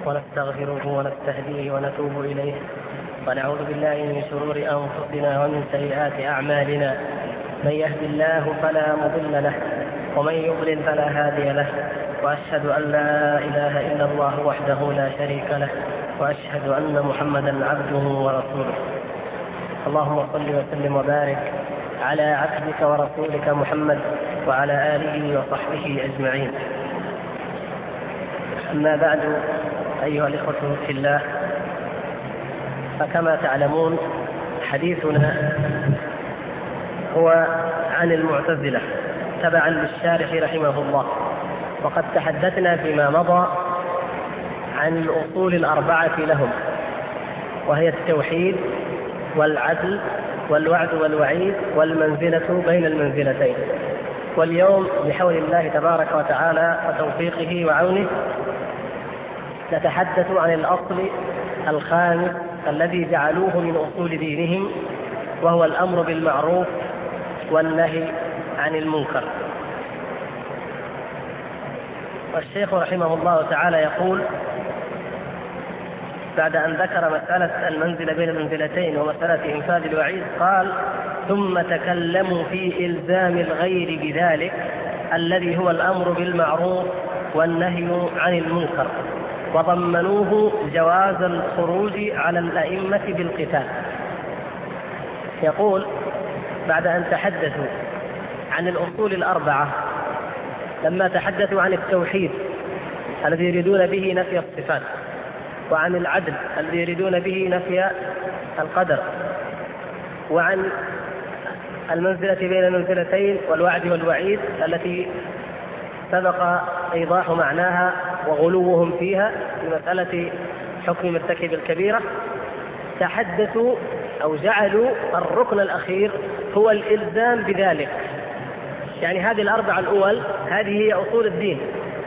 ونستغفره ونستهديه ونتوب إليه ونعوذ بالله من شرور أنفسنا ومن سيئات أعمالنا. من يهد الله فلا مضل له ومن يضلل فلا هادي له، وأشهد أن لا إله إلا الله وحده لا شريك له، وأشهد أن محمدا عبده ورسوله. اللهم صل وسلم وبارك على عبدك ورسولك محمد وعلى آله وصحبه أجمعين. أما بعد، أيها الإخوة في الله، فكما تعلمون حديثنا هو عن المعتزلة تبعا للشارح رحمه الله، وقد تحدثنا فيما مضى عن الأصول الأربعة لهم، وهي التوحيد والعدل والوعد والوعيد والمنزلة بين المنزلتين. واليوم بحول الله تبارك وتعالى وتوفيقه وعونه نتحدث عن الأصل الخامس الذي جعلوه من أصول دينهم، وهو الأمر بالمعروف والنهي عن المنكر. والشيخ رحمه الله تعالى يقول بعد أن ذكر مسألة المنزلة بين المنزلتين ومسألة إنفاذ الوعيد، قال: ثم تكلموا في إلزام الغير بذلك الذي هو الأمر بالمعروف والنهي عن المنكر، وضمنوه جواز الخروج على الأئمة بالقتال. يقول بعد أن تحدثوا عن الأصول الأربعة، لما تحدثوا عن التوحيد الذي يريدون به نفي الصفات، وعن العدل الذي يريدون به نفي القدر، وعن المنزلة بين المنزلتين والوعد والوعيد التي سبق إيضاح معناها وغلوهم فيها في مسألة حكم مرتكب الكبيرة، تحدثوا أو جعلوا الركن الأخير هو الإلزام بذلك. يعني هذه الأربعة الأول هذه هي أصول الدين،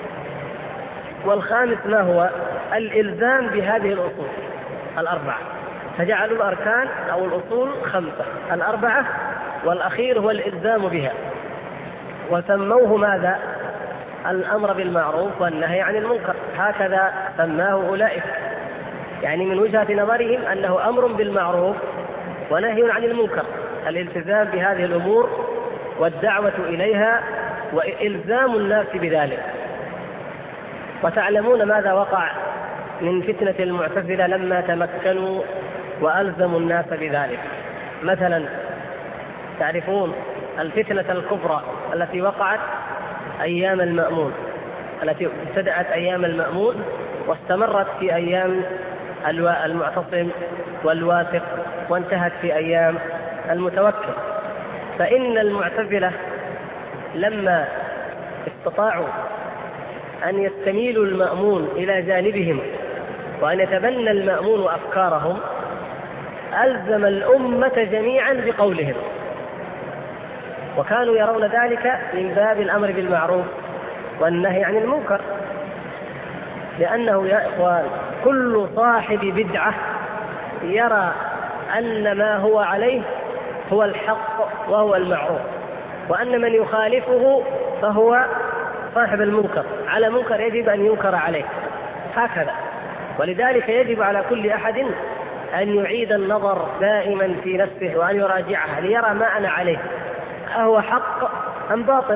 والخامس ما هو؟ الإلزام بهذه الأصول الأربعة، فجعلوا الأركان أو الأصول خمسة، الأربعة والأخير هو الإلزام بها، وسموه ماذا؟ الأمر بالمعروف والنهي عن المنكر، هكذا سماه أولئك. يعني من وجهة نظرهم أنه أمر بالمعروف ونهي عن المنكر، الالتزام بهذه الأمور والدعوة إليها وإلزام الناس بذلك. وتعلمون ماذا وقع من فتنة المعتزلة لما تمكنوا وألزموا الناس بذلك. مثلا تعرفون الفتنة الكبرى التي وقعت أيام المأمون، التي ابتدأت أيام المأمون واستمرت في أيام المعتصم والواثق وانتهت في أيام المتوكل. فإن المعتزلة لما استطاعوا أن يستميلوا المأمون إلى جانبهم وأن يتبنى المأمون أفكارهم، ألزم الأمة جميعا بقولهم، وكانوا يرون ذلك من باب الأمر بالمعروف والنهي عن المنكر، لأنه يا إخوان كل صاحب بدعة يرى أن ما هو عليه هو الحق وهو المعروف، وأن من يخالفه فهو صاحب المنكر، على منكر يجب أن ينكر عليه، هكذا. ولذلك يجب على كل أحد أن يعيد النظر دائما في نفسه وأن يراجعها ليرى ما أنا عليه، أهو حق أم باطل؟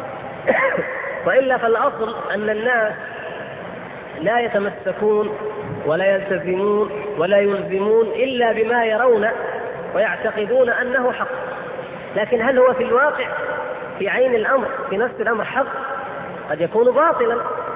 وإلا فالأصل أن الناس لا يتمسكون ولا يلتزمون ولا يلزمون إلا بما يرون ويعتقدون أنه حق، لكن هل هو في الواقع في عين الأمر في نفس الأمر حق؟ قد يكون باطلا.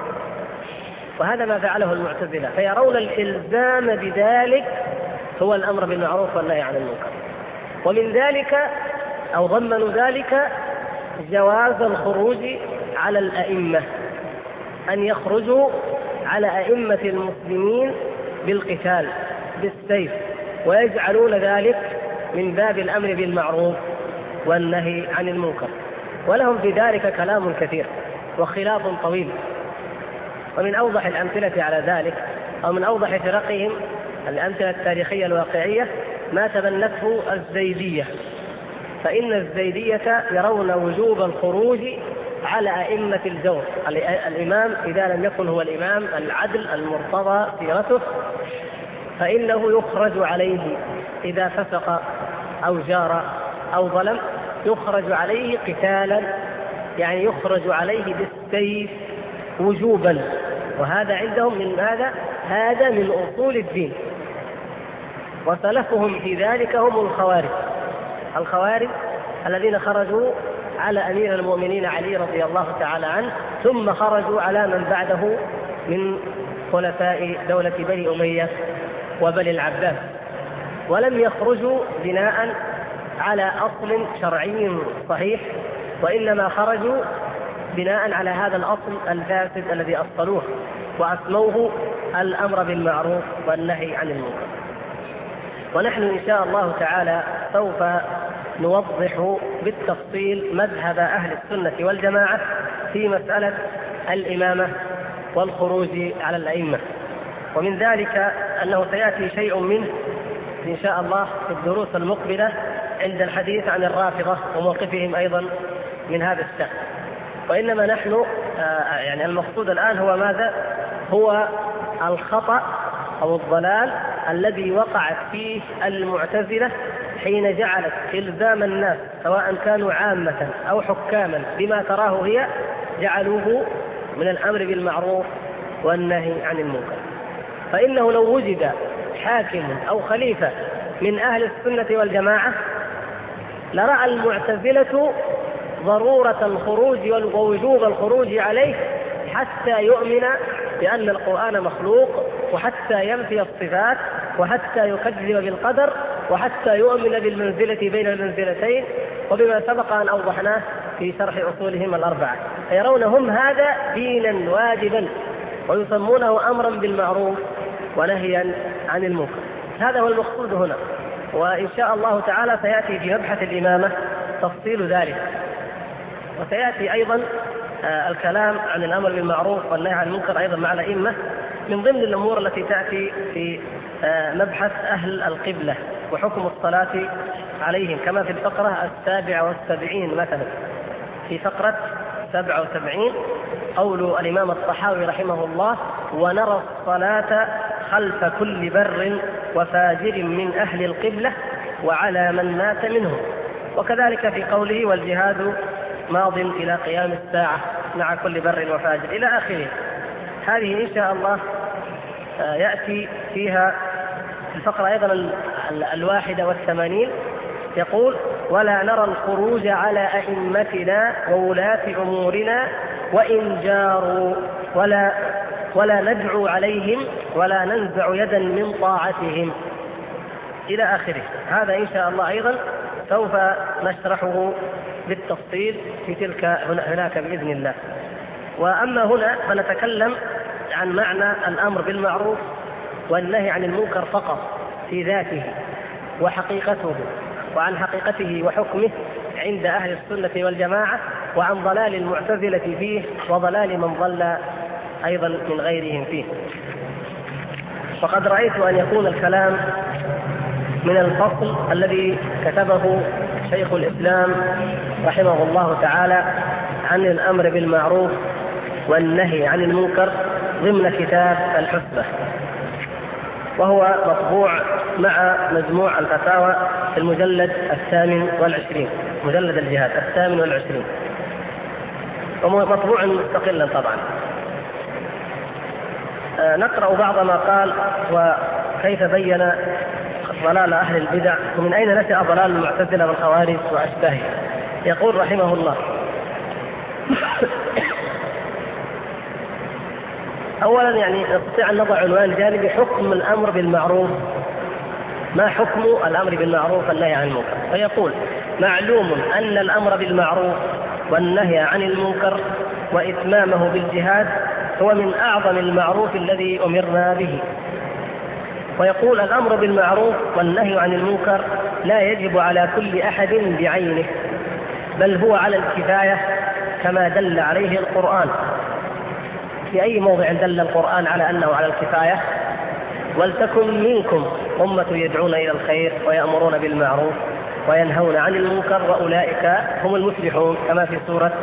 وهذا ما فعله المعتزلة، فيرون الإلزام بذلك هو الأمر بالمعروف والنهي عن المنكر. ومن ذلك أو ضمنوا ذلك جواز الخروج على الأئمة، أن يخرجوا على أئمة المسلمين بالقتال بالسيف، ويجعلون ذلك من باب الأمر بالمعروف والنهي عن المنكر. ولهم في ذلك كلام كثير وخلاف طويل. ومن أوضح الأمثلة على ذلك أو من أوضح فرقهم الأمثلة التاريخية الواقعية ما تبنته الزيدية. فإن الزيدية يرون وجوب الخروج على أئمة الجور. الإمام إذا لم يكن هو الإمام العدل المرتضى سيرته فإنه يخرج عليه إذا فسق أو جار أو ظلم، يخرج عليه قتالا، يعني يخرج عليه بالسيف وجوبا. وهذا عندهم من هذا من أصول الدين. وسلفهم في ذلك هم الخوارج الذين خرجوا على أمير المؤمنين علي رضي الله تعالى عنه، ثم خرجوا على من بعده من خلفاء دولة بني أمية وبني العباس، ولم يخرجوا بناء على أصل شرعي صحيح، وإنما خرجوا بناء على هذا الأصل الفاسد الذي أصلوه وأسموه الأمر بالمعروف والنهي عن المنكر. ونحن إن شاء الله تعالى سوف نوضح بالتفصيل مذهب أهل السنة والجماعة في مسألة الإمامة والخروج على الأئمة. ومن ذلك أنه سيأتي شيء منه إن شاء الله في الدروس المقبلة عند الحديث عن الرافضة وموقفهم أيضا من هذا الشأن. وإنما نحن يعني المقصود الآن هو ماذا؟ هو الخطأ أو الضلال الذي وقعت فيه المعتزلة حين جعلت إلزام الناس سواء كانوا عامة أو حكاما بما تراه هي، جعلوه من الأمر بالمعروف والنهي عن المنكر. فإنه لو وجد حاكم أو خليفة من أهل السنة والجماعة لرأى المعتزلة ضرورة الخروج ووجوب الخروج عليه حتى يؤمن بأن القرآن مخلوق، وحتى ينفي الصفات، وحتى يكذب بالقدر، وحتى يؤمن بالمنزلة بين المنزلتين، وبما سبق أن أوضحناه في شرح أصولهم الأربعة. فيرون هم هذا دينا واجبا ويسمونه أمرا بالمعروف ونهيا عن المنكر. هذا هو المقصود هنا، وإن شاء الله تعالى سيأتي في مبحث الإمامة تفصيل ذلك. وسيأتي أيضا الكلام عن الأمر بالمعروف والنهي عن المنكر أيضا مع الأئمة من ضمن الأمور التي تأتي في مبحث أهل القبلة وحكم الصلاة عليهم، كما في الفقرة 77 مثلا. في فقرة 77 قول الإمام الطحاوي رحمه الله: ونرى الصلاة خلف كل بر وفاجر من أهل القبلة وعلى من مات منهم. وكذلك في قوله: والجهاد ماض إلى قيام الساعة مع كل بر وفاجر إلى آخره. هذه إن شاء الله يأتي فيها الفقرة أيضا 81 يقول: ولا نرى الخروج على أئمتنا وولاة أمورنا وإن جاروا ولا ندعو عليهم ولا ننزع يدا من طاعتهم إلى آخره. هذا إن شاء الله أيضا سوف نشرحه بالتفصيل في تلك هناك بإذن الله. وأما هنا فنتكلم عن معنى الأمر بالمعروف والنهي عن المنكر فقط في ذاته وحقيقته، وعن حقيقته وحكمه عند أهل السنة والجماعة، وعن ضلال المعتزلة فيه وضلال من ضل أيضا من غيرهم فيه. وقد رأيت أن يكون الكلام من الفصل الذي كتبه شيخ الإسلام رحمه الله تعالى عن الأمر بالمعروف والنهي عن المنكر ضمن كتاب الحسبة، وهو مطبوع مع مجموع الفتاوى في المجلد 28، مجلد الجهاد 28، ومطبوع مستقلا طبعا. نقرأ بعض ما قال وكيف بين ضلال أهل البدع ومن أين نشأ ضلال المعتزلة والخوارج وأشباهه. يقول رحمه الله: أولا يعني نستطيع أن نضع عنوان جانبي: حكم الأمر بالمعروف. ما حكم الأمر بالمعروف والنهي عن المنكر؟ فيقول: معلوم أن الأمر بالمعروف والنهي عن المنكر وإتمامه بالجهاد هو من أعظم المعروف الذي أمرنا به. ويقول: الأمر بالمعروف والنهي عن المنكر لا يجب على كل أحد بعينه، بل هو على الكفاية كما دل عليه القرآن. في أي موضع دل القرآن على أنه على الكفاية؟ ولتكن منكم أمة يدعون إلى الخير ويأمرون بالمعروف وينهون عن المنكر وأولئك هم المفلحون، كما في سورة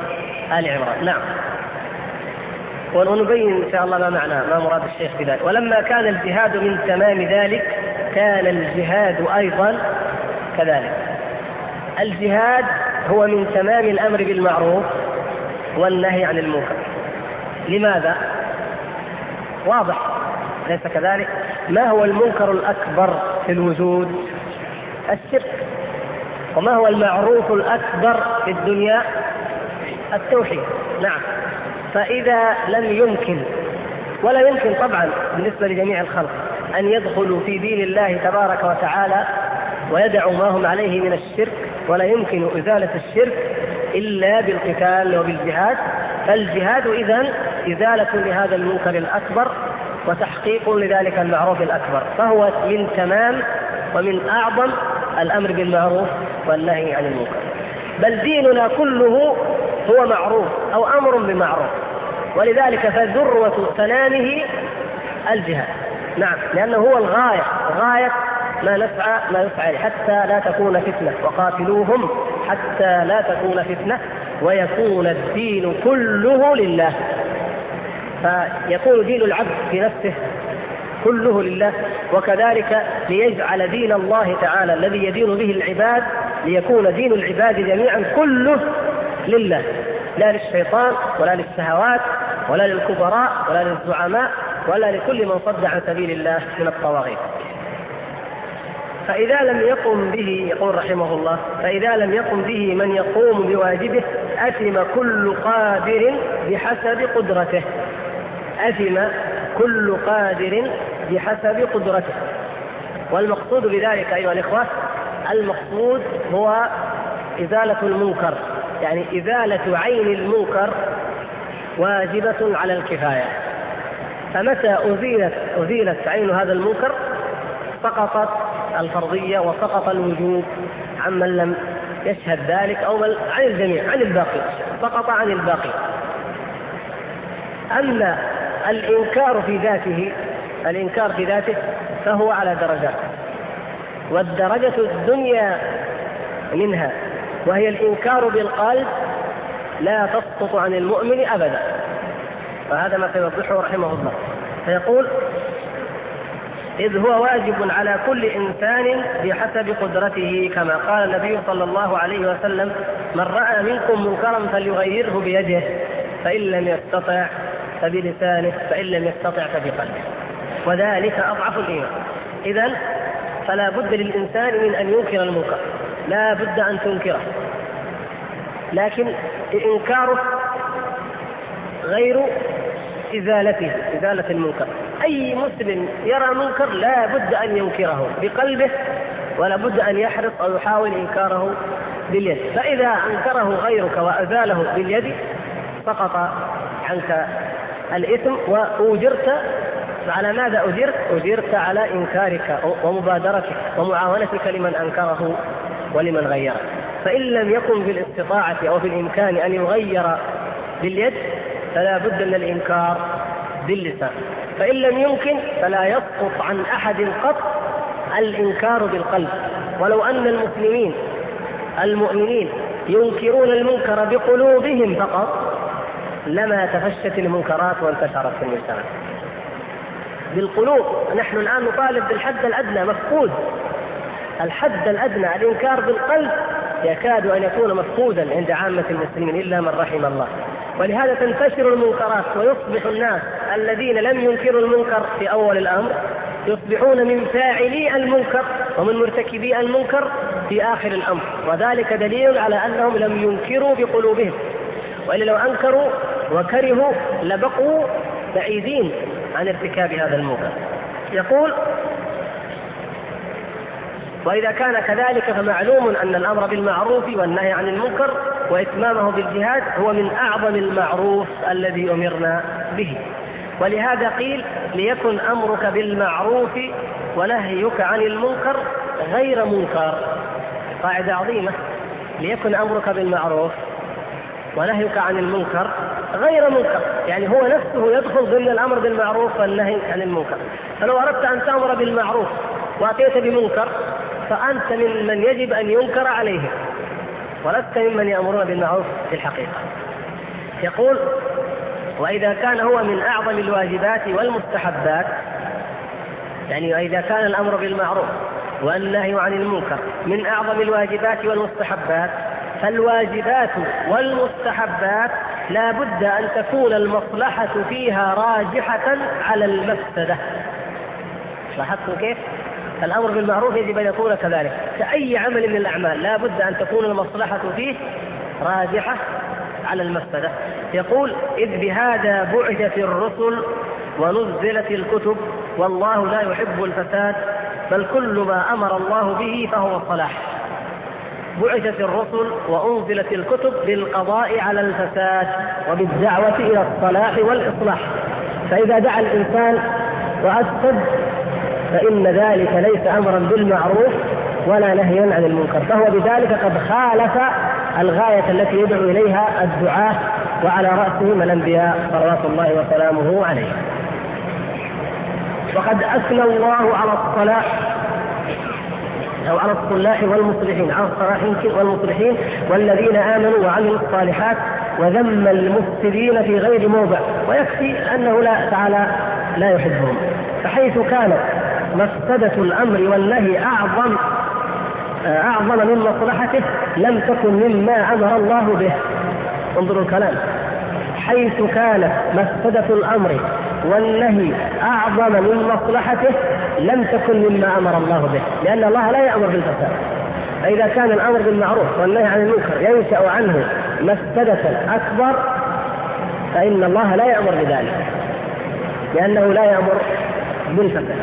آل عمران. نعم. ونبين إن شاء الله ما معنى ما مراد الشيخ بذلك. ولما كان الجهاد من تمام ذلك كان الجهاد أيضا كذلك. الجهاد هو من تمام الأمر بالمعروف والنهي عن المنكر. لماذا؟ واضح ليس كذلك؟ ما هو المنكر الأكبر في الوجود؟ الشرك. وما هو المعروف الأكبر في الدنيا؟ التوحيد. نعم. فإذا لم يمكن، ولا يمكن طبعا بالنسبة لجميع الخلق، أن يدخلوا في دين الله تبارك وتعالى ويدعوا ما هم عليه من الشرك، ولا يمكن إزالة الشرك إلا بالقتال وبالجهاد، فالجهاد إذن إزالة لهذا المنكر الأكبر وتحقيق لذلك المعروف الأكبر، فهو من تمام ومن أعظم الأمر بالمعروف والنهي عن المنكر. بل ديننا كله هو معروف أو أمر بمعروف، ولذلك فذروة سنامه الجهاد. نعم، لأنه هو غاية ما يسعى حتى لا تكون فتنة، وقاتلوهم حتى لا تكون فتنة ويكون الدين كله لله. فيكون دين العبد في نفسه كله لله، وكذلك ليجعل دين الله تعالى الذي يدين به العباد ليكون دين العباد جميعا كله لله، لا للشيطان ولا للشهوات ولا للكبراء ولا للزعماء ولا لكل من صد عن سبيل الله من الطواغيت. فإذا لم يقم به، يقول رحمه الله، فإذا لم يقم به من يقوم بواجبه أثم كل قادر بحسب قدرته. أثم كل قادر بحسب قدرته. والمقصود بذلك أيها الإخوة، المقصود هو إزالة المنكر، يعني إزالة عين المنكر واجبة على الكفاية. فمتى أزيلت عين هذا المنكر سقطت الفرضية وسقط الوجوب عمن لم يشهد ذلك، أو عن الجميع، عن الباقي، سقط عن الباقي. أما الإنكار في ذاته فهو على درجات، والدرجة الدنيا منها وهي الإنكار بالقلب لا تسقط عن المؤمن أبدا، وهذا ما سيوضحه رحمه الله. فيقول: إذ هو واجب على كل إنسان بحسب قدرته، كما قال النبي صلى الله عليه وسلم: من رأى منكم منكرا فليغيره بيده، فإن لم يستطع فبلسانه، فإن لم يستطع فبقلبه، وذلك أضعف الإيمان. إذن فلا بد للإنسان من أن ينكر المنكر، لا بد أن تنكره، لكن إنكاره غير إزالة المنكر. أي مسلم يرى منكر لا بد أن ينكره بقلبه، ولا بد أن يحرص أو يحاول إنكاره باليد. فإذا أنكره غيرك وأزاله باليد سقط عنك الإثم، وأجرت على ماذا أجرت على إنكارك ومبادرتك ومعاونتك لمن أنكره ولمن غيره. فإن لم يكن بالاستطاعة أو في الإمكان أن يغير باليد فلا بد من الإنكار باللسان. فإن لم يمكن فلا يسقط عن أحد قط الإنكار بالقلب. ولو أن المؤمنين ينكرون المنكر بقلوبهم فقط لما تفشت المنكرات وانتشرت في المجتمع. بالقلوب نحن الآن نطالب بالحد الأدنى، مفقود الحد الأدنى. الإنكار بالقلب يكاد أن يكون مفقودا عند عامة المسلمين إلا من رحم الله. ولهذا تنتشر المنكرات، ويصبح الناس الذين لم ينكروا المنكر في أول الأمر يصبحون من فاعلي المنكر ومن مرتكبي المنكر في آخر الأمر، وذلك دليل على أنهم لم ينكروا بقلوبهم، وإلا لو أنكروا وكرهوا لبقوا بعيدين عن ارتكاب هذا المنكر. يقول: وإذا كان كذلك فمعلوم أن الأمر بالمعروف والنهي عن المنكر وإتمامه بالجهاد هو من أعظم المعروف الذي أمرنا به. ولهذا قيل: ليكن أمرك بالمعروف ونهيك عن المنكر غير منكر. قاعدة عظيمة: ليكن أمرك بالمعروف ونهيك عن المنكر غير منكر، يعني هو نفسه يدخل ضمن الأمر بالمعروف والنهي عن المنكر. فلو أردت أن تأمر بالمعروف وأتيت بمنكر فأنت ممن يجب أن ينكر عليه، ولست ممن يأمرون بالمعروف في الحقيقة. يقول: وإذا كان هو من أعظم الواجبات والمستحبات، يعني وإذا كان الأمر بالمعروف والنهي عن المنكر من أعظم الواجبات والمستحبات، فالواجبات والمستحبات لا بد أن تكون المصلحة فيها راجحة على المفسدة. لاحظتم كيف؟ الأمر بالمعروف يجب أن يكون كذلك، كأي عمل من الأعمال لا بد أن تكون المصلحة فيه راجحة على المفسدة. يقول: إذ بهذا بعثت الرسل ونزلت الكتب والله لا يحب الفساد بل كل ما أمر الله به فهو صلاح. بعثت الرسل وأنزلت الكتب بالقضاء على الفساد وبالدعوة إلى الصلاح والإصلاح، فإذا دعا الإنسان وأفسد فإن ذلك ليس أمرا بالمعروف ولا نهيا عن المنكر، فهو بذلك قد خالف الغاية التي يدعو إليها الدعاة وعلى رأسهم الأنبياء صلوات الله وسلامه عليهم. وقد أثنى الله على الصلاح أو على الصلاح والمصلحين، على الصلاح والمصلحين والذين آمنوا وعملوا الصالحات، وذم المفسدين في غير موضع، ويكفي أنه تعالى لا يحبهم. فحيث كانت مفسدة الأمر والنهي أعظم من مصلحته لم تكن مما أمر الله به. انظروا الكلام: حيث كانت مفسدة الأمر والنهي أعظم من مصلحته لم تكن مما أمر الله به، لأن الله لا يأمر بالفساد. فإذا كان الأمر بالمعروف والنهي عن المنكر ينشأ عنه مفسدة أكبر فإن الله لا يأمر بذلك، لأنه لا يأمر بالفساد.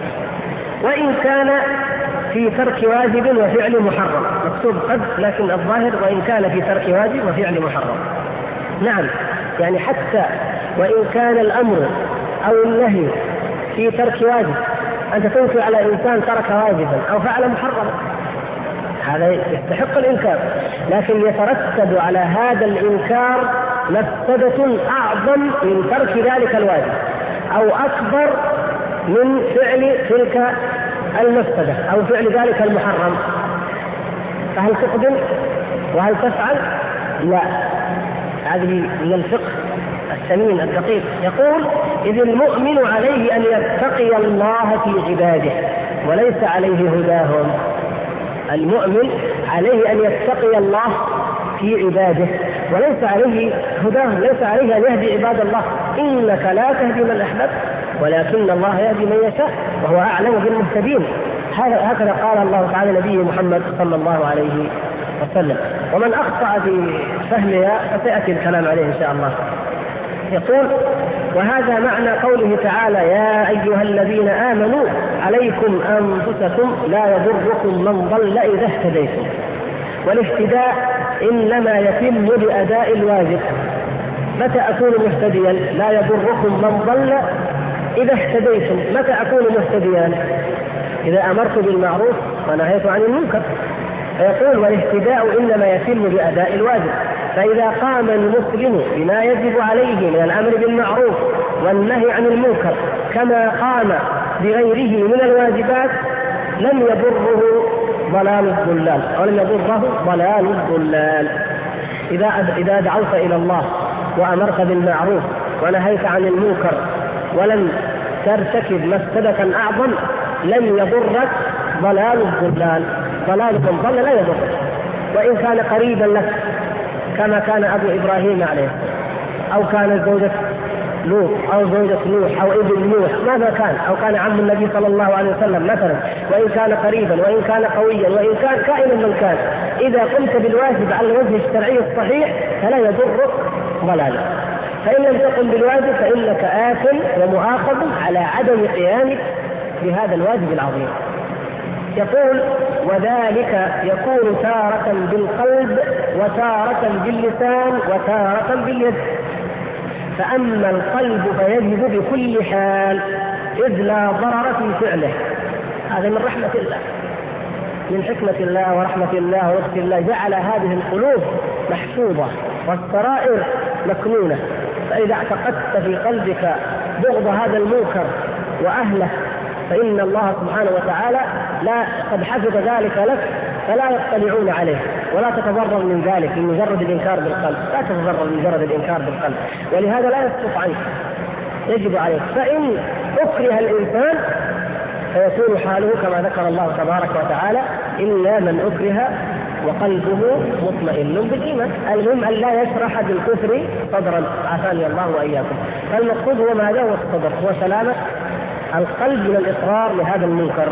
وإن كان في ترك واجب وفعل محرم، مكتوب قد، لكن الظاهر وإن كان في ترك واجب وفعل محرم. نعم، يعني حتى وإن كان الأمر أو النهي في ترك واجب، أنت تنكر على إنسان ترك واجبا أو فعل محرما، هذا يستحق الإنكار، لكن يترتب على هذا الإنكار مفسدة أعظم من ترك ذلك الواجب أو أكبر من فعل تلك المفسدة أو فعل ذلك المحرم. فهل تقدم وهل تفعل؟ لا، هذه من الفقه الثمين الدقيق. يقول: إذ المؤمن عليه أن يتقي الله في عباده وليس عليه هداهم. المؤمن عليه أن يتقي الله في عباده وليس عليه هداهم، ليس عليه أن يهدي عباد الله. إنك لا تهدي من أحببت ولكن الله يهدي من يشاء وهو أعلم بالمهتدين. هكذا قال الله تعالى نبيه محمد صلى الله عليه وسلم. ومن أخطأ في فهمها فسيأتي الكلام عليه إن شاء الله. يقول: وهذا معنى قوله تعالى: يا أيها الذين آمنوا عليكم أنفسكم لا يضركم من ضل إذا اهتديتم. والاهتداء إنما يتم بأداء الواجب. متى أكون مهتديا؟ لا يضركم من ضل إذا اهتديتم. متى أكون مهتديا؟ إذا أمرت بالمعروف ونهيت عن المنكر. فيقول: والاهتداء إنما يتم بأداء الواجب. فإذا قام المسلم بما يجب عليه من الأمر بالمعروف والنهي عن المنكر كما قام بغيره من الواجبات لم يضره ضلال الضلال أو لم يضره ضلال الضلال. إذا دعوت إلى الله وأمرت بالمعروف ونهيت عن المنكر ولم ترتكب مفسدة أعظم لم يضرك ضلال الضلال. ضلال من ضل لا يضرك وإن كان قريبا لك، كما كان أبو إبراهيم عليه أو كان زوجة لوط أو زوجة نوح أو ابن نوح، ماذا كان، أو كان عم النبي صلى الله عليه وسلم مثلا، وإن كان قريبا وإن كان قويا وإن كان كائنا من كان، إذا قمت بالواجب على الوجه الشرعي الصحيح فلا يضرك ضلالا. فإن لم تقم بالواجب فإنك آثم ومؤاخذ على عدم قيامك بهذا الواجب العظيم. يقول: وذلك يكون تارة بالقلب وتارة باللسان وتارة باليد. فأما القلب فيجب بكل حال إذ لا ضرر في فعله. هذا من رحمة الله، من حكمة الله ورحمة الله ورحمة الله، جعل هذه القلوب محفوظة والسرائر مكنونة. فإذا اعتقدت في قلبك بغض هذا المنكر وأهله فإن الله سبحانه وتعالى قد حفظ ذلك لك فلا يطلعون عليه. ولا تتضرر من ذلك بمجرد الإنكار بالقلب، لا تتضرر من مجرد الإنكار بالقلب، ولهذا لا يسقط عنك، يجب عليك. فإن أكره الإنسان فيكون حاله كما ذكر الله تبارك وتعالى: إلا من أكره وقلبه مطمئن بالإيمان. المهم أن لا يشرح بالكفر صدرا، عافاني الله وإياكم. فالمقصود هو ماذا؟ هو الصدر، هو سلامة القلب من الإصرار لهذا المنكر.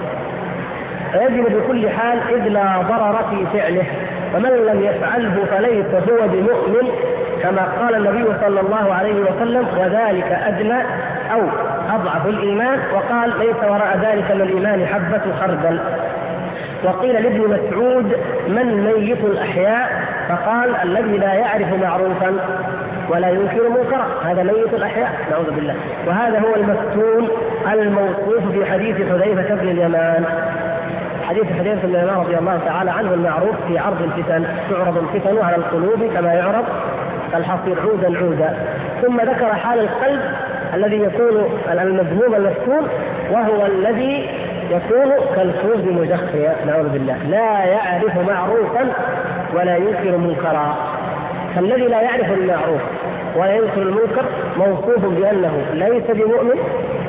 فيجب بكل حال إذ لا ضرر في فعله، ومن لم يفعله فليس هو بمؤمن، كما قال النبي صلى الله عليه وسلم: وذلك أدنى أو أضعف الإيمان. وقال: ليس وراء ذلك من الإيمان حبة خردل. وقيل لابن مسعود: من ميت الأحياء؟ فقال: الذي لا يعرف معروفا ولا ينكر منكرا، هذا ميت الأحياء، نعوذ بالله. وهذا هو المفتون الموصوف في حديث حذيفة بن اليمان. حديث حذيفة بن اليمان رضي الله تعالى عنه المعروف في عرض الفتن: تعرض الفتن على القلوب كما يعرض الحصير عودا عودا. ثم ذكر حال القلب الذي يكون المذموم المفتون، وهو الذي يكون كالكوز مجخيا، نعوذ بالله، لا يعرف معروفا ولا ينكر منكرا. فالذي لا يعرف المعروف ولا ينكر المنكر موصوف بأنه ليس بمؤمن،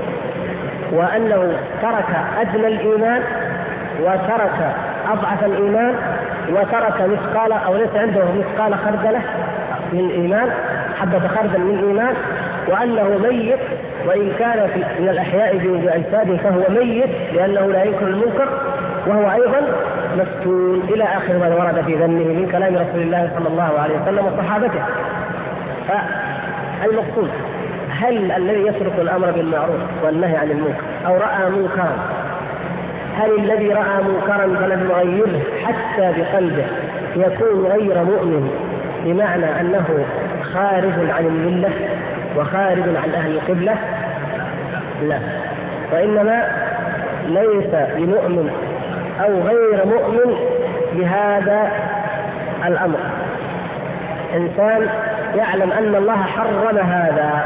وأنه ترك أدنى الإيمان وترك أضعف الإيمان وترك مثقال أو ليس عنده مثقال خردلة من إيمان، حبة خردل من إيمان، وأنه ميت، وإن كان من الأحياء بأجساده فهو ميت لأنه لا ينكر المنكر، وهو أيضا مفتون، إلى آخر ما ورد في ذمه من كلام رسول الله صلى الله عليه وسلم وصحابته. فالمقصود: هل الذي يترك الأمر بالمعروف والنهي عن المنكر أو رأى منكرا، هل الذي رأى منكرا فلم يغيره حتى بقلبه يكون غير مؤمن، بمعنى أنه خارج عن الملة وخارج عن أهل القبلة؟ لا، وإنما ليس بمؤمن أو غير مؤمن بهذا الأمر. إنسان يعلم أن الله حرم هذا،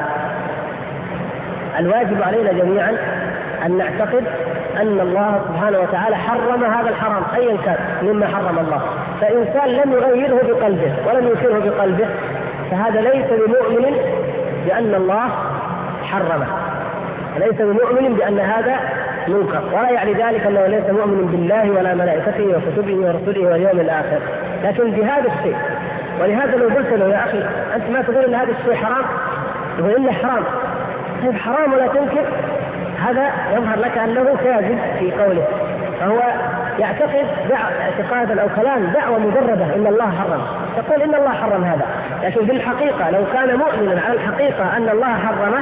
الواجب علينا جميعا أن نعتقد أن الله سبحانه وتعالى حرم هذا الحرام أيا كان مما حرم الله. فإنسان لم يغيره بقلبه ولم ينكره بقلبه فهذا ليس بمؤمن بأن الله حرمه، ليس بمؤمن بأن هذا منكر، ولا يعني ذلك أنه ليس مؤمن بالله ولا ملائكته وكتبه ورسله واليوم الآخر، لكن بهذا الشيء. ولهذا لو قلت له: يا أخي أنت ما تقول أن هذا الشيء حرام؟ يقول: إنه حرام. طيب حرام ولا تنكر، هذا يظهر لك أنه كاذب في قوله، فهو يعتقد اعتقادا أو كلام دعوة مجردة إن الله حرم، تقول إن الله حرم هذا، لكن في الحقيقة لو كان مؤمنا على الحقيقة أن الله حرمه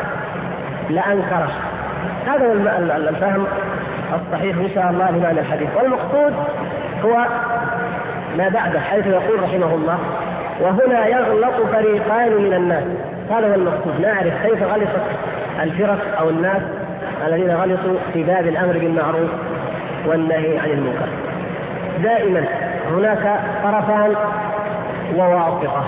لأنكره. هذا هو الفهم الصحيح إن شاء الله لمعنى الحديث. والمقصود هو ما بعده، حيث يقول رحمه الله: وهنا يغلط فريقان من الناس. هذا هو المقصود، نعرف كيف غلطت الفرق أو الناس الذين غلطوا في باب الأمر بالمعروف والنهي عن المنكر. دائما هناك طرفان وواسطة.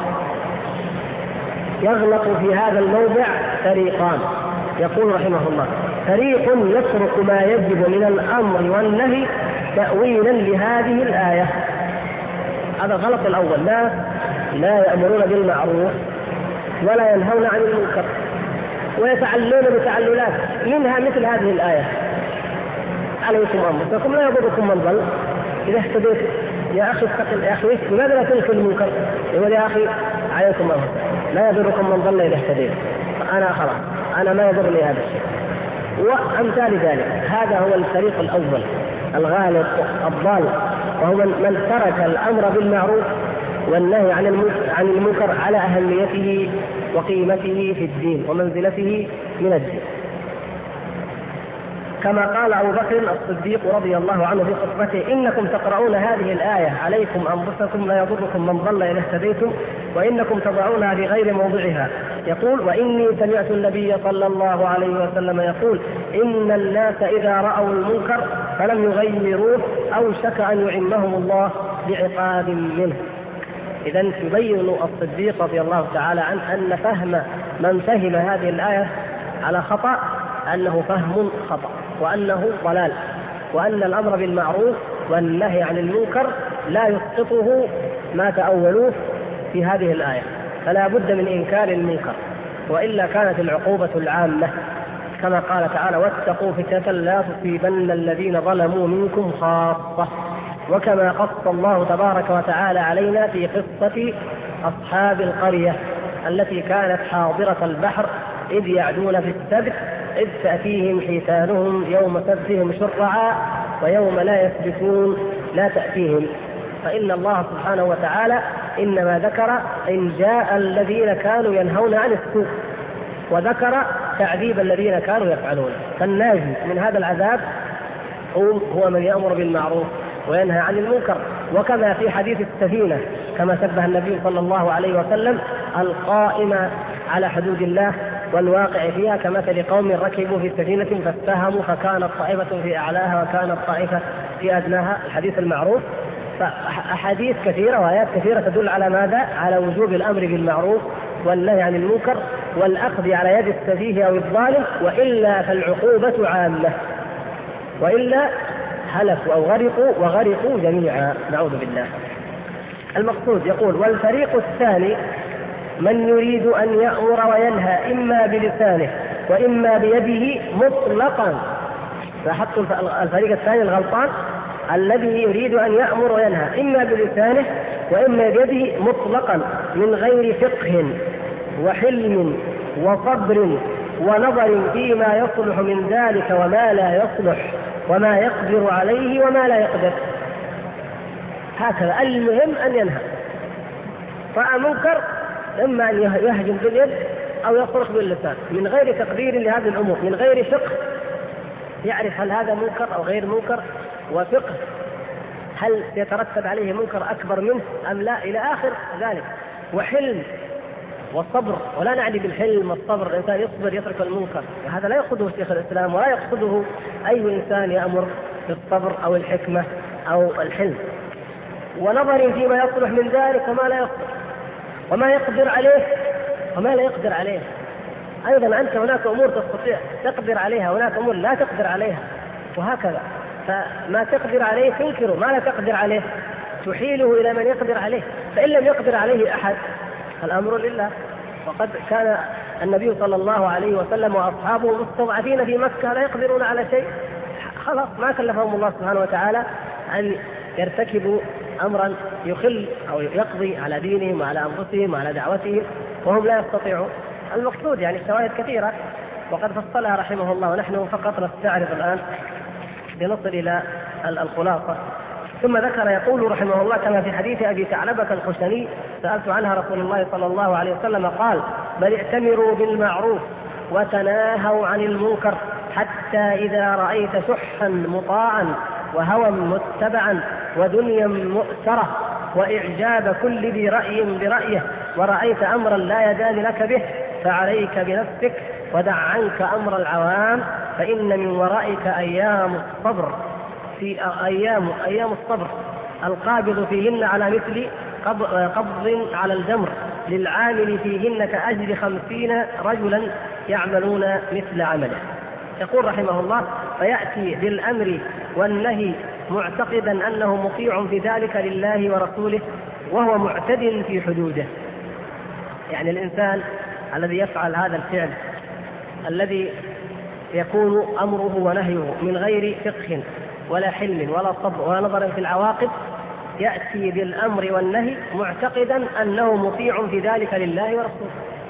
يغلط في هذا الموضع فريقان. يقول رحمه الله: فريق يترك ما يجب من الأمر والنهي تأويلا لهذه الآية. هذا الغلط الأول، لا يأمرون بالمعروف ولا ينهون عن المنكر، ويتعللون بتعللات منها مثل هذه الآية: عليكم أنفسكم لا يضركم من ضل إذا اهتديت. يا أخي استقل، يا أخي لماذا لا تنكر المنكر؟ يقول: يا أخي عليكم أنفسكم لا يضركم من ضل إذا اهتديت، أنا خلاص أنا ما يضرني هذا الشيء، وأمثال ذلك. هذا هو الفريق الأول الغالط الضال، وهو من ترك الأمر بالمعروف والنهي عن المنكر على أهميته وقيمته في الدين ومنزلته من الدين. كما قال أبو بكر الصديق رضي الله عنه في خطبته: إنكم تقرؤون هذه الآية عليكم أنفسكم لا يضركم من ضل إذا اهتديتم، وإنكم تضعونها في غير موضعها. يقول: وإني سمعت النبي صلى الله عليه وسلم يقول: إن الناس إذا رأوا المنكر فلم يغيروه أوشك أن يعمهم الله بعقاب منه. إذن يبين الصديق رضي الله تعالى عنه أن فهم من فهم هذه الآية على خطأ أنه فهم خطأ، وأنه ضلال، وأن الأمر بالمعروف والنهي عن المنكر لا يسقطه ما تأولوه في هذه الآية، فلا بد من إنكار المنكر، وإلا كانت العقوبة العامة كما قال تعالى: واتقوا فتنة لا تصيبن الذين ظلموا منكم خاصة. وكما قص الله تبارك وتعالى علينا في قصة أصحاب القرية التي كانت حاضرة البحر إذ يعدون في السبت إذ تأتيهم حيتانهم يوم سبتهم شرعا ويوم لا يسبتون لا تأتيهم. فإن الله سبحانه وتعالى إنما ذكر إن جاء الذين كانوا ينهون عن السوء، وذكر تعذيب الذين كانوا يفعلون. فالناجي من هذا العذاب هو من يأمر بالمعروف وينهى عن المنكر. وكما في حديث السفينة كما شبه النبي صلى الله عليه وسلم القائم على حدود الله والواقع فيها كمثل قوم ركبوا في سفينة فاتهموا فكانت طائفة في أعلاها وكانت طائفة في أدناها، الحديث المعروف. فأحاديث كثيرة وآيات كثيرة تدل على ماذا؟ على وجوب الأمر بالمعروف والنهي عن المنكر والأخذ على يد السفيه أو الظالم، وإلا فالعقوبة عامة، وإلا هلكوا أو غرقوا جميعا، نعوذ بالله. المقصود يقول: والفريق الثاني من يريد أن يأمر وينهى إما بلسانه وإما بيده مطلقا. فحطوا الفريق الثاني الغلطان الذي يريد أن يأمر وينهى إما بلسانه وإما بيده مطلقا من غير فقه وحلم وصبر ونظر فيما يصلح من ذلك وما لا يصلح وما يقدر عليه وما لا يقدر. هكذا المهم أن ينهى. رأى منكر إما أن يهجم باليد أو يصرخ باللسان من غير تقدير لهذه الأمور، من غير فقه يعرف هل هذا منكر أو غير منكر، وفقه هل يترتب عليه منكر أكبر منه أم لا، إلى آخر ذلك. وحلم والصبر، ولا نعني بالحلم والصبر الإنسان يصبر يترك المنكر، وهذا لا يقصده شيخ الإسلام ولا يقصده أي إنسان يأمر بالصبر أو الحكمة أو الحلم. ونظر فيما يصلح من ذلك وما لا يصلح وما يقدر عليه وما لا يقدر عليه. أيضا أنت هناك أمور تستطيع تقدر عليها، هناك أمور لا تقدر عليها، وهكذا. فما تقدر عليه تنكره، ما لا تقدر عليه تحيله إلى من يقدر عليه. فإن لم يقدر عليه أحد الأمر لله. وقد كان النبي صلى الله عليه وسلم وأصحابه مستضعفين في مكة لا يقدرون على شيء، خلاص ما كلفهم الله سبحانه وتعالى أن يرتكبوا أمرا يخل أو يقضي على دينهم وعلى أنفسهم وعلى دعوتهم وهم لا يستطيعون. المقصود يعني الشواهد كثيرة وقد فصلها رحمه الله، ونحن فقط نستعرض الآن لنصل إلى الخلاصة. ثم ذكر يقول رحمه الله كما في حديث أبي ثعلبة الخشني سألت عنها رسول الله صلى الله عليه وسلم قال: بل ائتمروا بالمعروف وتناهوا عن المنكر حتى إذا رأيت شحا مطاعا وهوى متبعا ودنيا مؤثرة وإعجاب كل ذي رأي برأيه ورأيت أمرا لا يدان لك به فعليك بنفسك ودع عنك أمر العوام فإن من ورائك أيام الصبر، في أيام الصبر القابض فيهن على مثل قبض على الجمر للعامل فيهن كأجر 50 رجلا يعملون مثل عمله. يقول رحمه الله: فيأتي بالأمر والنهي معتقدا أنه مطيع في ذلك لله ورسوله وهو معتد في حدوده. يعني الإنسان الذي يفعل هذا الفعل الذي يكون أمره ونهيه من غير فقه ولا حلم ولا صبر ولا نظر في العواقب، يأتي بالأمر والنهي معتقدا أنه مطيع في ذلك لله ورسوله.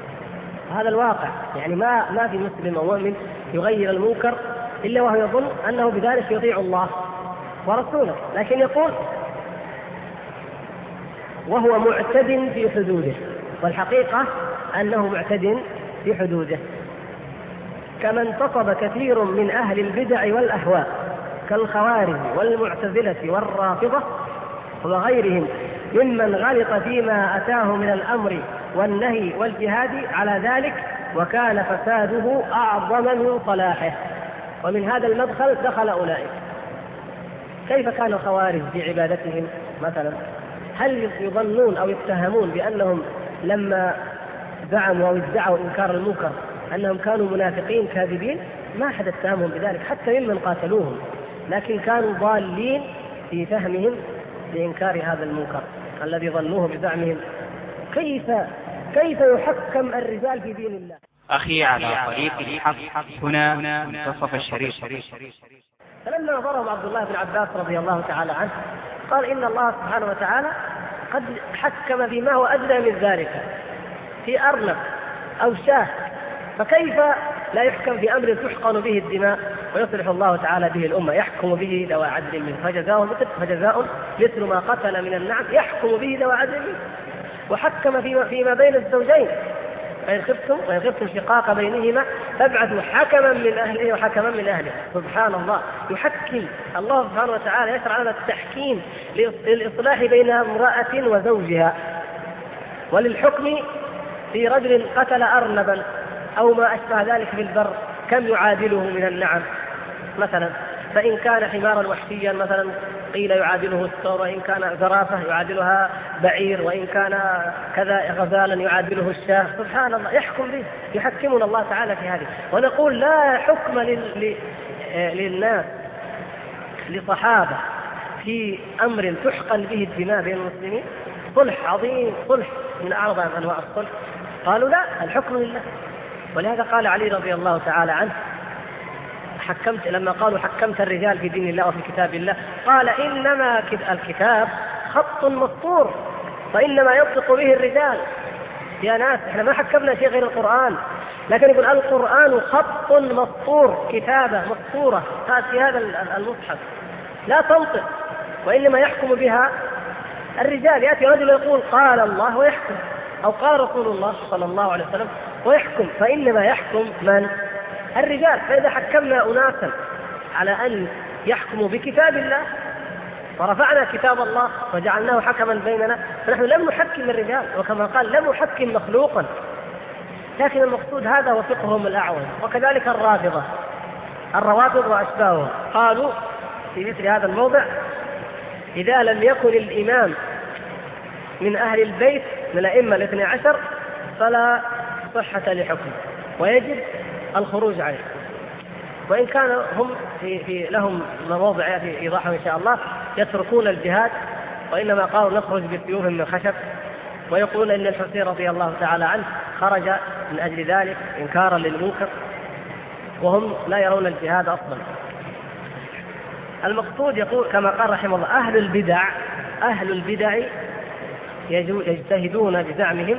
هذا الواقع، يعني ما في مسلم أو مؤمن يغير المنكر إلا وهو يظن أنه بذلك يطيع الله ورسوله، لكن يقول وهو معتد في حدوده، والحقيقة أنه معتد في حدوده. كما انتصب كثير من أهل البدع والأهواء كالخوارج والمعتزلة والرافضة وغيرهم ممن غلط فيما أتاه من الأمر والنهي والجهاد على ذلك وكان فساده أعظم من صلاحه. ومن هذا المدخل دخل أولئك. كيف كان الخوارج في عبادتهم مثلا؟ هل يظنون أو يتهمون بأنهم لما زعموا أو ادعوا إنكار المنكر أنهم كانوا منافقين كاذبين؟ ما أحد اتهمهم بذلك حتى ممن قاتلوهم، لكن كانوا ضالين في فهمهم لإنكار هذا المنكر الذي ظنوه بزعمهم. كيف يحكم الرجال في دين الله؟ أخي على طريق الحق هنا منتصف الشريط. فلما نظرهم عبد الله بن عباس رضي الله تعالى عنه قال إن الله سبحانه وتعالى قد حكم بما هو أدنى من ذلك في أرنب أو شاه، فكيف لا يحكم في أمر تحقن به الدماء ويصلح الله تعالى به الأمة؟ يحكم به ذوى عدل منه فجزاء مثل ما قتل من النعم يحكم به ذوى عدل منه. وحكم فيما بين الزوجين وإن خفتم شقاق بينهما فابعثوا حكما من أهله وحكما من أهله. سبحان الله، يحكم الله سبحانه وتعالى، يشرع لنا التحكيم للإصلاح بين امرأة وزوجها، وللحكم في رجل قتل أرنبا أو ما أشبه ذلك في البر كم يعادله من النعم مثلا. فإن كان حمارا وحشيا مثلا قيل يعادله الثور، وإن كان زرافة يعادلها بعير، وإن كان كذا غزالا يعادله الشاه. سبحان الله، يحكم به، يحكمنا الله تعالى في هذه. ونقول لا حكم للناس لصحابة في أمر تحقن به الدماء بين المسلمين. صلح عظيم، صلح من أعظم أنواع الصلح، قالوا لا، الحكم لله. ولهذا قال علي رضي الله تعالى عنه لما قالوا حكمت الرجال في دين الله وفي كتاب الله، قال إنما الكتاب خط مسطور فإنما ينطق به الرجال. يا ناس، احنا ما حكمنا شيء غير القرآن، لكن يقول القرآن خط مسطور، كتابة مسطورة في هذا المصحف لا تنطق، وإنما يحكم بها الرجال. يأتي رجل يقول قال الله ويحكم، أو قال رسول الله صلى الله عليه وسلم ويحكم، فإنما يحكم من؟ الرجال. فإذا حكمنا أناسا على أن يحكموا بكتاب الله ورفعنا كتاب الله وجعلناه حكما بيننا، فنحن لم نحكم الرجال، وكما قال لم نحكم مخلوقا. لكن المقصود هذا هو فقههم الأعوج. وكذلك الروافض وأشباههم قالوا في مثل هذا الموضع إذا لم يكن الإمام من أهل البيت من الأئمة الاثني عشر فلا صحة لحكمه ويجب الخروج عليه. وإن كان هم في لهم مواضع يأتي إيضاحهم إن شاء الله يتركون الجهاد، وإنما قالوا نخرج بسيوف من خشب، ويقولون إن الحسين رضي الله تعالى عنه خرج من أجل ذلك إنكارا للمنكر، وهم لا يرون الجهاد أصلا. المقصود يقول كما قال رحمه الله أهل البدع يجتهدون بزعمهم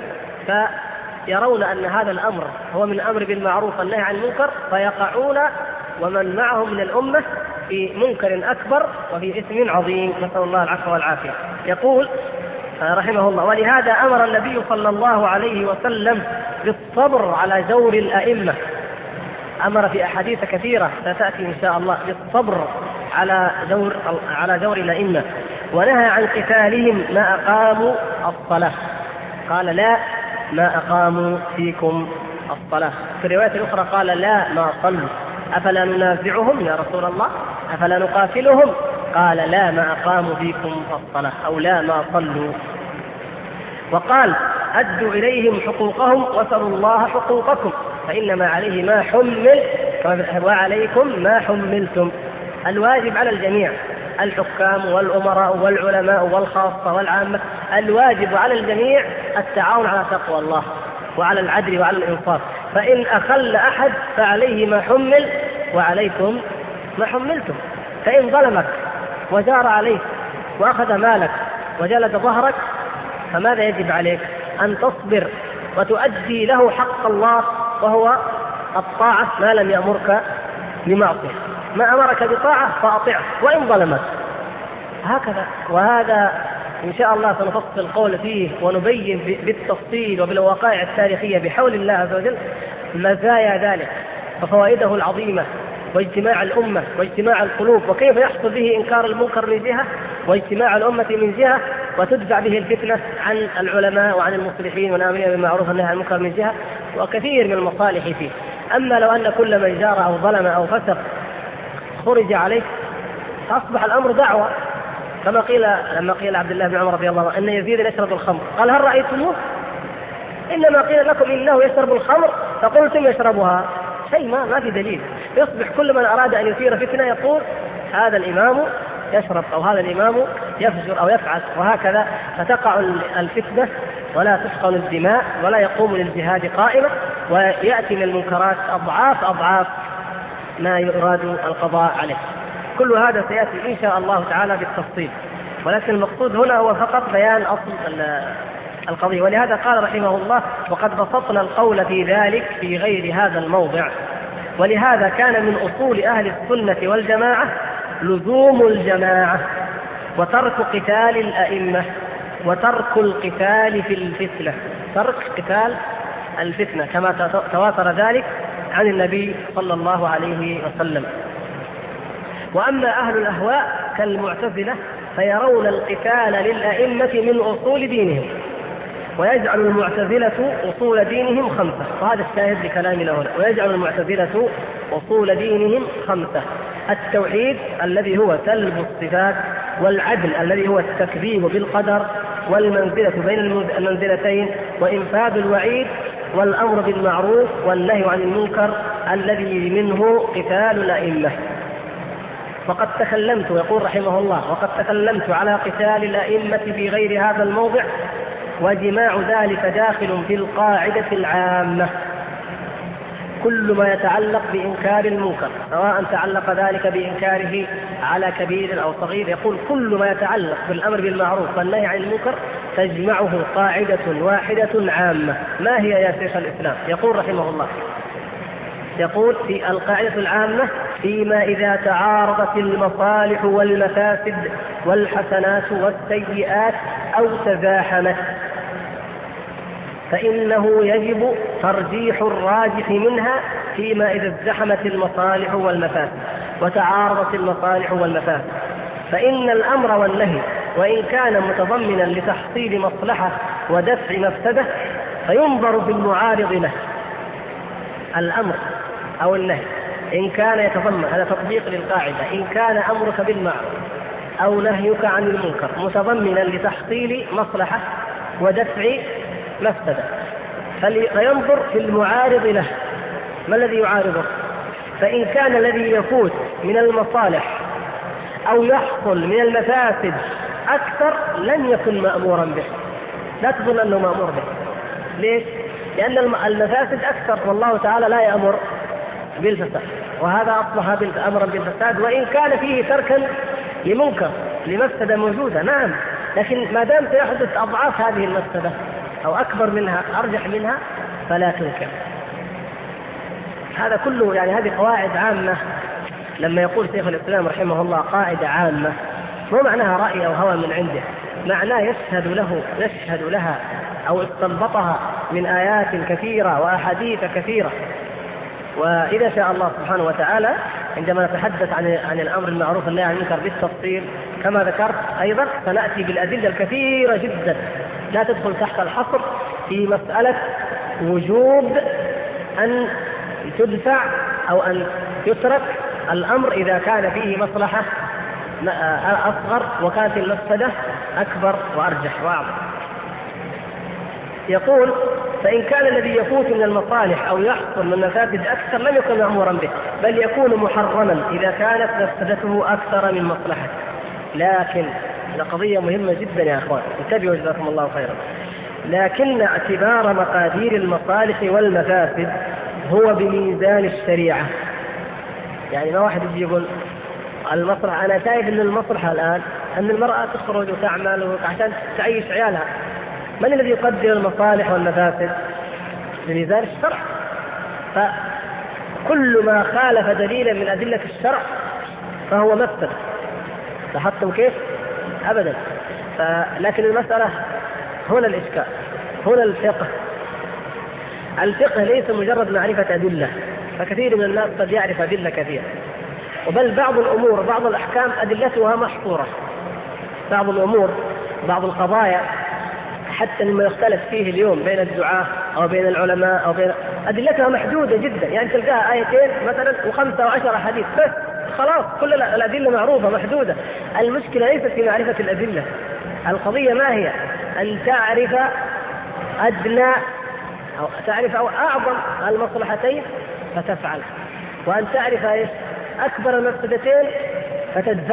فيرون أن هذا الأمر هو من أمر بالمعروف والنهي عن المنكر، فيقعون ومن معهم من الأمة في منكر أكبر وفي إثم عظيم، نسأل الله العفو والعافية. يقول رحمه الله ولهذا أمر النبي صلى الله عليه وسلم بالصبر على جور الأئمة، أمر في أحاديث كثيرة ستأتي إن شاء الله بالصبر على جور الأئمة، ونهى عن قتالهم ما أقاموا الصلاة، قال لا ما أقاموا فيكم الصلاة. في الرواية الأخرى قال لا ما صلوا، أفلا ننازعهم يا رسول الله، أفلا نقاتلهم؟ قال لا ما أقاموا فيكم الصلاة، أو لا ما صلوا. وقال أدوا إليهم حقوقهم وسلوا الله حقوقكم، فإنما عليه ما حمل وعليكم ما حملتم. الواجب على الجميع، الحكام والأمراء والعلماء والخاصة والعامة، الواجب على الجميع التعاون على تقوى الله وعلى العدل وعلى الإنصاف. فإن أخل أحد فعليه ما حمل وعليكم ما حملتم. فإن ظلمك وجار عليك وأخذ مالك وجلد ظهرك فماذا يجب عليك؟ أن تصبر وتؤدي له حق الله، وهو الطاعة ما لم يأمرك بمعصية، ما أمرك بطاعة فأطعه وإن ظلمك، هكذا. وهذا إن شاء الله سنفصل القول فيه ونبين بالتفصيل وبالوقائع التاريخية بحول الله عز وجل مزايا ذلك وفوائده العظيمة، واجتماع الأمة واجتماع القلوب، وكيف يحصل به إنكار المنكر من جهة واجتماع الأمة من جهة، وتدفع به الفتنة عن العلماء وعن المصلحين والآمرين بالمعروف والنهي عن المنكر من جهة، وكثير من المصالح فيه. أما لو أن كل من جار أو ظلم أو فسق خرج عليه أصبح الأمر دعوة، كما قيل لما قيل عبد الله بن عمر رضي الله عنه أن يزيد يشرب الخمر، قال هل رأيتموه؟ إنما قيل لكم إنه يشرب الخمر فقلتم يشربها، شيء ما في دليل. يصبح كل من أراد أن يثير فتنة يقول هذا الإمام يشرب أو هذا الإمام يفجر أو يفعل وهكذا، فتقع الفتنة ولا تسخن الدماء ولا يقوم للجهاد قائمة، ويأتي من المنكرات أضعاف ما يراد القضاء عليه. كل هذا سيأتي إن شاء الله تعالى بالتفصيل، ولكن المقصود هنا هو فقط بيان أصل القضية. ولهذا قال رحمه الله: وقد بسطنا القول في ذلك في غير هذا الموضع. ولهذا كان من أصول أهل السنة والجماعة لزوم الجماعة وترك قتال الأئمة وترك القتال في الفتنة، ترك قتال الفتنة كما تواتر ذلك عن النبي صلى الله عليه وسلم. وأما أهل الأهواء كالمعتزلة فيرون القتال للأئمة من أصول دينهم، ويجعل المعتزلة أصول دينهم 5، وهذا الشاهد لكلامنا هنا. ويجعل المعتزلة أصول دينهم 5: التوحيد الذي هو سلب الصفات، والعدل الذي هو التكذيب بالقدر، والمنزلة بين المنزلتين، وإنفاذ الوعيد، والأمر بالمعروف والنهي عن المنكر الذي منه قتال الأئمة. وقد تكلمت، يقول رحمه الله: وقد تكلمت على قتال الأئمة في غير هذا الموضع، وجماع ذلك داخل في القاعدة العامة. كل ما يتعلق بإنكار المنكر، سواء تعلق ذلك بإنكاره على كبير أو صغير، يقول كل ما يتعلق بالأمر بالمعروف والنهي عن المنكر تجمعه قاعدة واحدة عامة. ما هي يا شيخ الإسلام؟ يقول رحمه الله، يقول في القاعدة العامة: فيما إذا تعارضت المصالح والمفاسد والحسنات والسيئات أو تزاحمت فإنه يجب ترجيح الراجح منها فيما إذا ازدحمت المصالح والمفاسد وتعارضت المصالح والمفاسد. فإن الأمر والنهي وإن كان متضمنا لتحصيل مصلحة ودفع مفسدة فينظر في المعارض له. الأمر أو النهي إن كان يتضمن، هذا تطبيق للقاعدة، إن كان أمرك بالمعروف أو نهيك عن المنكر متضمنا لتحصيل مصلحة ودفع مفسدة فينظر في المعارض له. ما الذي يعارضه؟ فإن كان الذي يفوت من المصالح أو يحصل من المفاسد أكثر لن يكن مأمورا به. لا تظن أنه مأمور به. ليش؟ لأن المفاسد أكثر، والله تعالى لا يأمر بالفساد، وهذا أصبح أمرا بالفساد وإن كان فيه تركا لمنكر لمفسدة موجودة، نعم، لكن ما دام سيحدث أضعاف هذه المفسدة أو أكبر منها أرجح منها فلا تنكر. هذا كله يعني هذه قواعد عامة. لما يقول شيخ الإسلام رحمه الله قاعدة عامة مو معناها رأي أو هوى من عنده، معناه يشهد لها أو استنبطها من آيات كثيرة وأحاديث كثيرة. وإذا شاء الله سبحانه وتعالى عندما نتحدث عن الأمر المعروف والنهي عن المنكر بالتفصيل كما ذكرت أيضا سنأتي بالأدلة الكثيرة جدا لا تدخل تحت الحصر في مسألة وجوب أن تدفع أو أن يترك الأمر إذا كان فيه مصلحة أصغر وكانت المفسدة أكبر وأرجح وأعظم. يقول: فإن كان الذي يفوت من المصالح أو يحصل من المفاسد أكثر لم يكن مأمورا به، بل يكون محرما إذا كانت مفسدته أكثر من مصلحته. لكن قضية مهمة جدا يا أخوان، انتبهوا جزاكم الله خيرا. لكن اعتبار مقادير المصالح والمفاسد هو بميزان الشريعة. يعني ما واحد يجي يقول المصلحة، أنا شايف أن المصلحة الآن أن المرأة تخرج وتعمل عشان تعيش عيالها. من الذي يقدر المصالح والمفاسد؟ بميزان الشرع. فكل ما خالف دليلا من أدلة الشرع فهو مفسد. لاحظتم كيف؟ أبدا. لكن المسألة هنا الإشكال، هنا الفقه ليس مجرد معرفة أدلة، فكثير من الناس قد يعرف أدلة كثيرة، وبل بعض الأمور بعض الأحكام أدلتها محصورة. بعض الأمور بعض القضايا حتى مما يختلف فيه اليوم بين الدعاة أو بين العلماء أو بين أدلتها محدودة جدا. يعني تلقاها آيتين مثلا و5 و10 حديث بس، خلاص كل الأدلة معروفة محدودة. المشكلة ليست في معرفة الأدلة، القضية ما هي؟ أن تعرف أدنى أو تعرف أعظم المصلحتين فتفعل، وأن تعرف أكبر المفسدتين فتدفعها.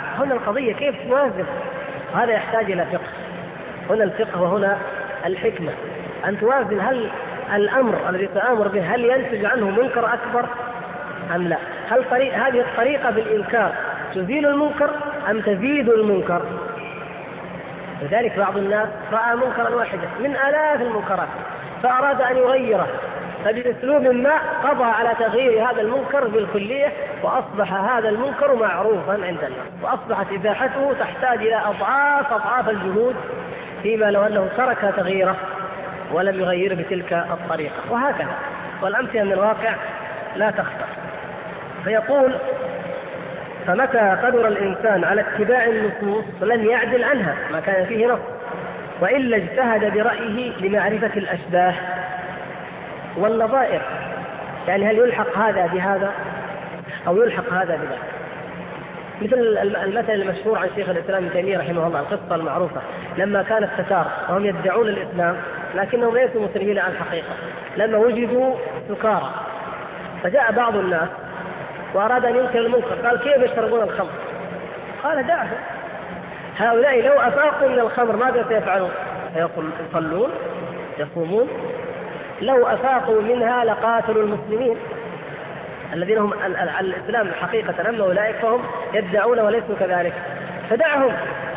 هنا القضية كيف توازن، هذا يحتاج إلى فقه. هنا الفقه وهنا الحكمة، أن توازن هل الأمر الذي تآمر به هل ينتج عنه منكر أكبر أم لا؟ هل هذه الطريقة بالإنكار تزيل المنكر أم تزيد المنكر؟ لذلك بعض الناس رأى منكرا واحدا من آلاف المنكرات فأراد أن يغيره، فبأسلوب ما قضى على تغيير هذا المنكر بالكلية، وأصبح هذا المنكر معروفا عند الناس، وأصبحت إزاحته تحتاج إلى أضعاف الجهود، فيما لو أنه ترك تغييره ولم يغيره بتلك الطريقة. وهكذا، والأمثلة من الواقع لا تخفى. فيقول: فمتى قدر الإنسان على اتباع النصوص لم يعدل عنها ما كان فيه نص، وإلا اجتهد برأيه لمعرفة الأشباه والنظائر. يعني هل يلحق هذا بهذا أو يلحق هذا بذاك؟ مثل المثل المشهور عن شيخ الإسلام ابن تيمية رحمه الله، القصة المعروفة لما كان التتار وهم يدعون الإسلام لكنهم ليسوا مسلمين على الحقيقة، لما وجدوا سكارى فجاء بعض الناس وأراد أن ينكر المنكر، قال: كيف يشربون الخمر؟ قال: دعهم، هؤلاء لو أفاقوا من الخمر ماذا سيفعلون؟ يصلون، يصومون، لو أفاقوا منها لقاتلوا المسلمين الذين هم الإسلام حقيقة، أما أولئك فهم يدعون وليسوا كذلك، فدعهم.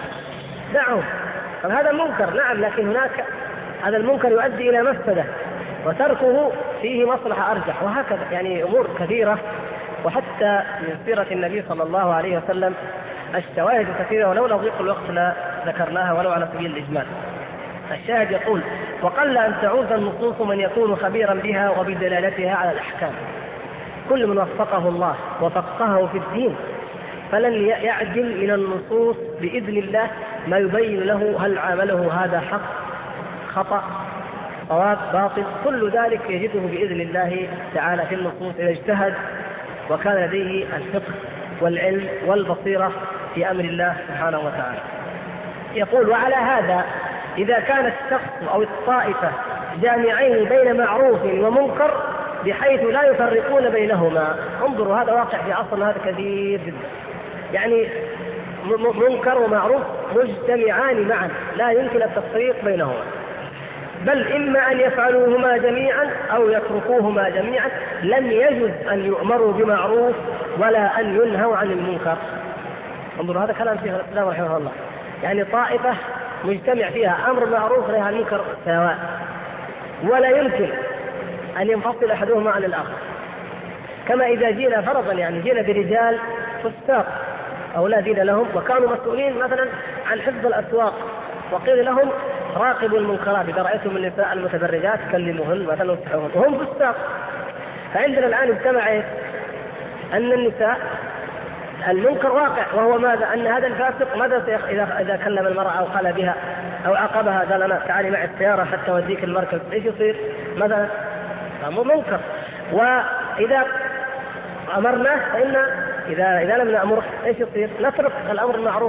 هذا منكر نعم، لكن هناك هذا المنكر يؤدي إلى مفسدة، وتركه فيه مصلحة أرجح. وهكذا يعني أمور كثيرة، وحتى من سيرة النبي صلى الله عليه وسلم الشواهد كثيرة، ولو نضيق الوقت لا ذكرناها ولو على سبيل الإجمال. الشاهد يقول: وقل أن تعوز النصوص من يكون خبيرا بها وبدلالتها على الأحكام. كل من وفقه الله وفقهه في الدين فلن يعدل من النصوص بإذن الله ما يبين له هل عامله هذا حق، خطأ، صواب، باطل، كل ذلك يجده بإذن الله تعالى في النصوص إذا اجتهد وكان لديه الفقه والعلم والبصيرة في أمر الله سبحانه وتعالى. يقول: وعلى هذا إذا كان الشخص أو الطائفة جامعين بين معروف ومنكر بحيث لا يفرقون بينهما. انظروا، هذا واقع في عصرنا هذا كثير جدا، يعني منكر ومعروف مجتمعان معا لا يمكن التفريق بينهما، بل إما أن يفعلوهما جميعا أو يتركوهما جميعا، لم يجوز أن يؤمروا بمعروف ولا أن ينهوا عن المنكر. انظروا، هذا كلام شيخ الإسلام رحمه الله. يعني طائفة مجتمع فيها أمر معروف ونهي عن المنكر سواء، ولا يمكن أن ينفصل أحدهما عن الآخر. كما إذا جينا فرضا، يعني جينا برجال فساق أو لا دين لهم وكانوا مسؤولين مثلا عن حفظ الأسواق، وقيل لهم راقبوا المنكرات، إذا رأيتم النساء المتبرجات كلموهن مثلا وانصحوهن، وهم فساق. فعندنا الآن اجتمع أن النساء المنكر واقع، وهو ماذا؟ أن هذا الفاسق ماذا إذا كلم المرأة أو قال بها أو عاقبها، قال: أنا تعالي معي السيارة حتى أوديك المركز، إيش يصير؟ مثلا منكر. وإذا أمرنا فإن إذا لم نأمر إيش يصير؟ نترك الأمر المعروف،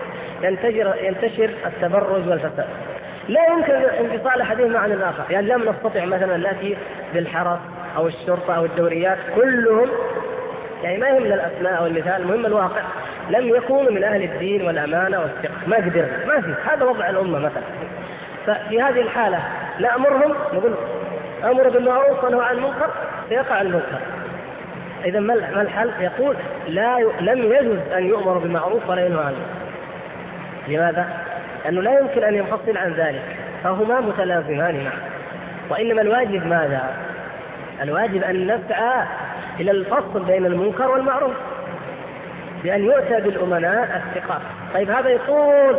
ينتشر التبرج والفساد. لا يمكن انفصال أحدهما عن الآخر، يعني لم نستطع مثلا نأتي بالحرس أو الشرطة أو الدوريات كلهم، يعني ما يهم الأسماء أو المثال، المهم الواقع، لم يكونوا من أهل الدين والأمانة والثقة، ما قدرنا، ما في، هذا وضع الأمة مثلا. ففي هذه الحالة نأمرهم، نقول أمر بالمعروف ونهى عن المنكر، سيقع المنكر. إذا ما الحل؟ يقول: لم يجوز أن يؤمر بالمعروف ولا ينهى عنه. لماذا؟ لأنه لا يمكن أن ينفصل عن ذلك، فهما متلازمان معا. وإنما الواجب ماذا؟ الواجب أن نسعى إلى الفصل بين المنكر والمعروف بأن يؤتى بالأمناء الثقات. طيب هذا يطول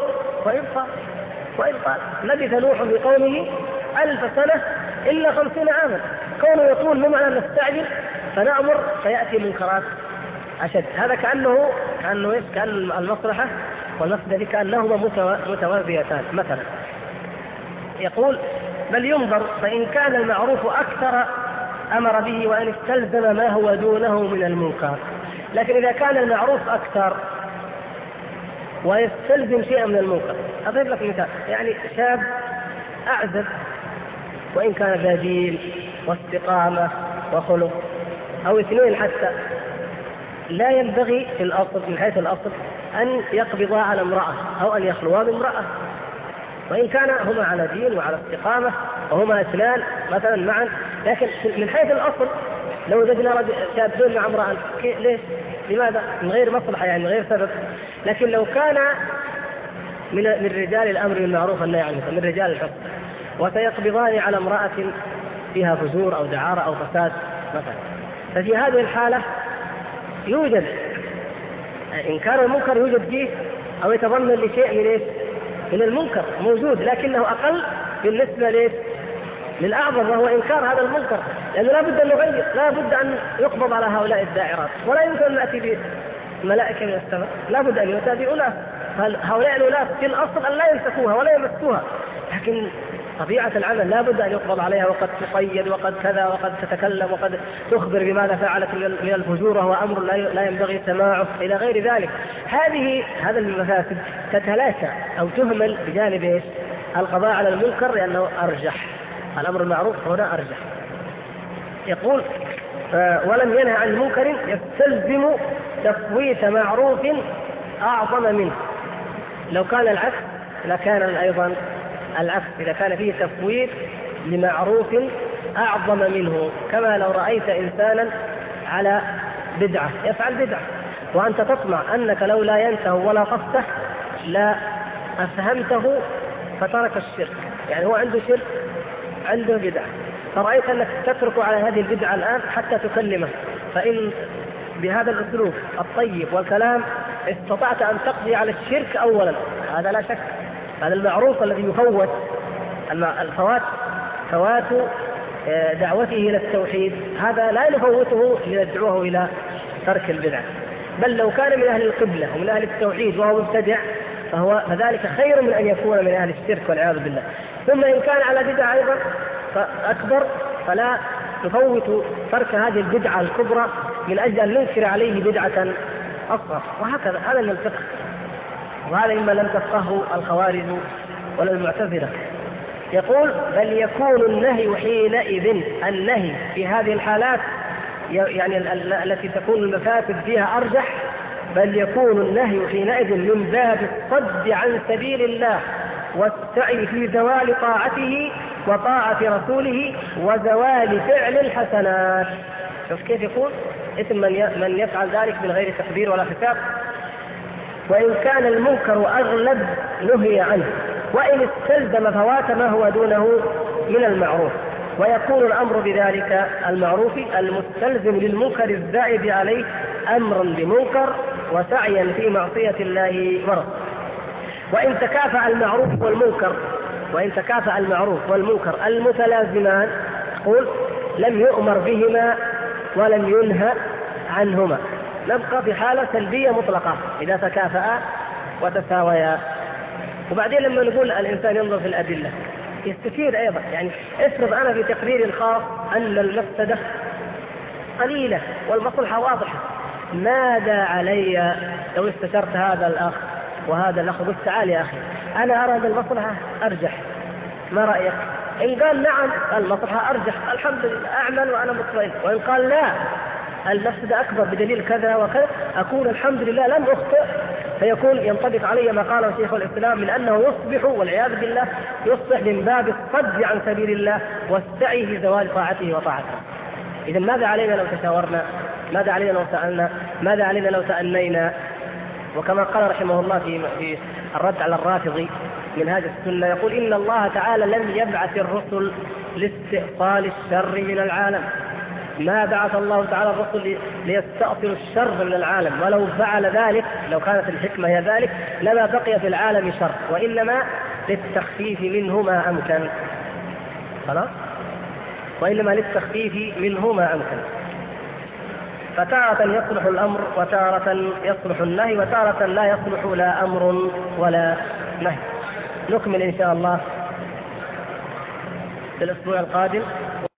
وإن قال لبث نوح بقومه 1000 سنة إلا 50 عاما. كونه يطول مو معنى نستعجل فنأمر فيأتي منكرات أشد. هذا كأن المصلحة والمفسدة كأنهما متوازيتان. مثلا يقول: بل ينظر، فإن كان المعروف أكثر أمر به وأن استلزم ما هو دونه من المنكر. لكن إذا كان المعروف أكثر ويستلزم شيئا من المنكر، أضرب لك مثال، يعني شاب أعزب وإن كان ذا دين واستقامة وخلق، أو اثنين حتى، لا ينبغي في الأصل من حيث الأصل أن يقبضا على امرأة أو أن يخلوا بامرأة، وإن كان هما على دين وعلى استقامة وهما اثنان مثلا معا، لكن من حيث الأصل لو وجدنا شابين مع امرأة ليش؟ لماذا؟ من غير مصلحة يعني من غير سبب. لكن لو كان من رجال الأمر بالمعروف والنهي عن المنكر، من رجال الحكم، وسيقبضان على امرأة فيها فجور أو دعارة أو فساد مثلا، ففي هذه الحالة يوجد إنكار المنكر، يوجد فيه أو يتضمن لشيء من إيش؟ من المنكر موجود، لكنه أقل بالنسبة ليش؟ للأعظم، وهو إنكار هذا المنكر، لأنه لا بد أن نغير، لا بد أن يقبض على هؤلاء الداعرات، ولا يمكن أن نأتي بملائكة من السماء، لا بد أن يؤتى بأولئك. هؤلاء الأولاد في الأصل أن لا يمسكوها ولا يمسوها، لكن طبيعة العمل لا بد أن يقبض عليها، وقد تقيد وقد كذا وقد تتكلم وقد تخبر بماذا فعلت من الفجور، وهو أمر لا ينبغي سماعه إلى غير ذلك. هذا المفاسد تتلاشى أو تهمل بجانب إيش؟ القضاء على المنكر، لأنه أرجح، الأمر المعروف هنا أرجح. يقول ولم ينهى عن منكر يستلزم تفويت معروف أعظم منه. لو كان العكس لكان أيضا العكس، إذا كان فيه تفويت لمعروف أعظم منه، كما لو رأيت إنسانا على بدعة يفعل بدعة وأنت تطمع أنك لو لا ينته ولا قصته لا أفهمته فترك الشرك، يعني هو عنده شرك عنده بدعة، فرأيت أنك تترك على هذه البدعة الآن حتى تكلمه، فإن بهذا الأسلوب الطيب والكلام استطعت أن تقضي على الشرك أولا، هذا لا شك. هذا المعروف الذي يفوت فوات دعوته إلى التوحيد، هذا لا نفوته لندعوه إلى ترك البدعة، بل لو كان من أهل القبلة ومن أهل التوحيد وهو مبتدع فذلك خير من أن يكون من أهل الشرك والعياذ بالله. ثم إن كان على بدعة أيضا فأكبر فلا نفوت ترك هذه البدعة الكبرى من أجل أن ننكر عليه بدعة أصغر، وهكذا. هذا من الفقه، وهذا مما لم تفقهه الخوارج ولا المعتزلة. يقول بل يكون النهي حينئذ، النهي في هذه الحالات يعني التي تكون المفاسد فيها أرجح، بل يكون النهي حينئذ من باب الصد عن سبيل الله والسعي في زوال طاعته وطاعة رسوله وزوال فعل الحسنات. شوف كيف يقول اسم من يفعل ذلك من غير تكبير ولا حساب. وإن كان المنكر أغلب نهي عنه، وإن استلزم فوات ما هو دونه من المعروف، ويكون الأمر بذلك المعروف المستلزم للمنكر الزائد عليه أمرا بمنكر وسعيا في معصية الله ورسوله. وإن تكافأ المعروف والمنكر المتلازمان، قل لم يؤمر بهما ولم ينهى عنهما، نبقى في حالة سلبية مطلقة إذا تكافأ وتساويا. وبعدين لما نقول الإنسان ينظر في الأدلة يستفيد أيضا، يعني افرض أنا في تقرير خاص أن المفسدة قليلة والمصلحة واضحة، ماذا علي لو استشرت هذا الأخ وهذا الأخ قلت تعال يا أخي أنا أرى أن المصلحة أرجح، ما رأيك؟ إن قال نعم المصلحة أرجح الحمد لله أعمل وأنا مطمئن، وإن قال لا المفسدة أكبر بدليل كذا وكذا أكون الحمد لله لم أخطئ، فيكون ينطبق علي ما قاله شيخ الإسلام من أنه يصبح والعياذ بالله يصبح من باب الصد عن سبيل الله والسعي في زوال طاعته وطاعته. إذا ماذا علينا لو تشاورنا؟ ماذا علينا لو سألنا؟ ماذا علينا لو تأنينا؟ وكما قال رحمه الله في الرد على الرافضي منهاج السنة يقول إن الله تعالى لم يبعث الرسل لاستئصال الشر من العالم، ما بعث الله تعالى الرسل ليستأصل الشر من العالم، ولو فعل ذلك لو كانت الحكمة هي ذلك لما بقي في العالم شر، وإنما للتخفيف منه ما أمكن. خلاص؟ وإنما للتخفيف منه ما أمكن. فتارة يصلح الأمر وتارة يصلح النهي وتارة لا يصلح لا أمر ولا نهي. نكمل إن شاء الله في الأسبوع القادم.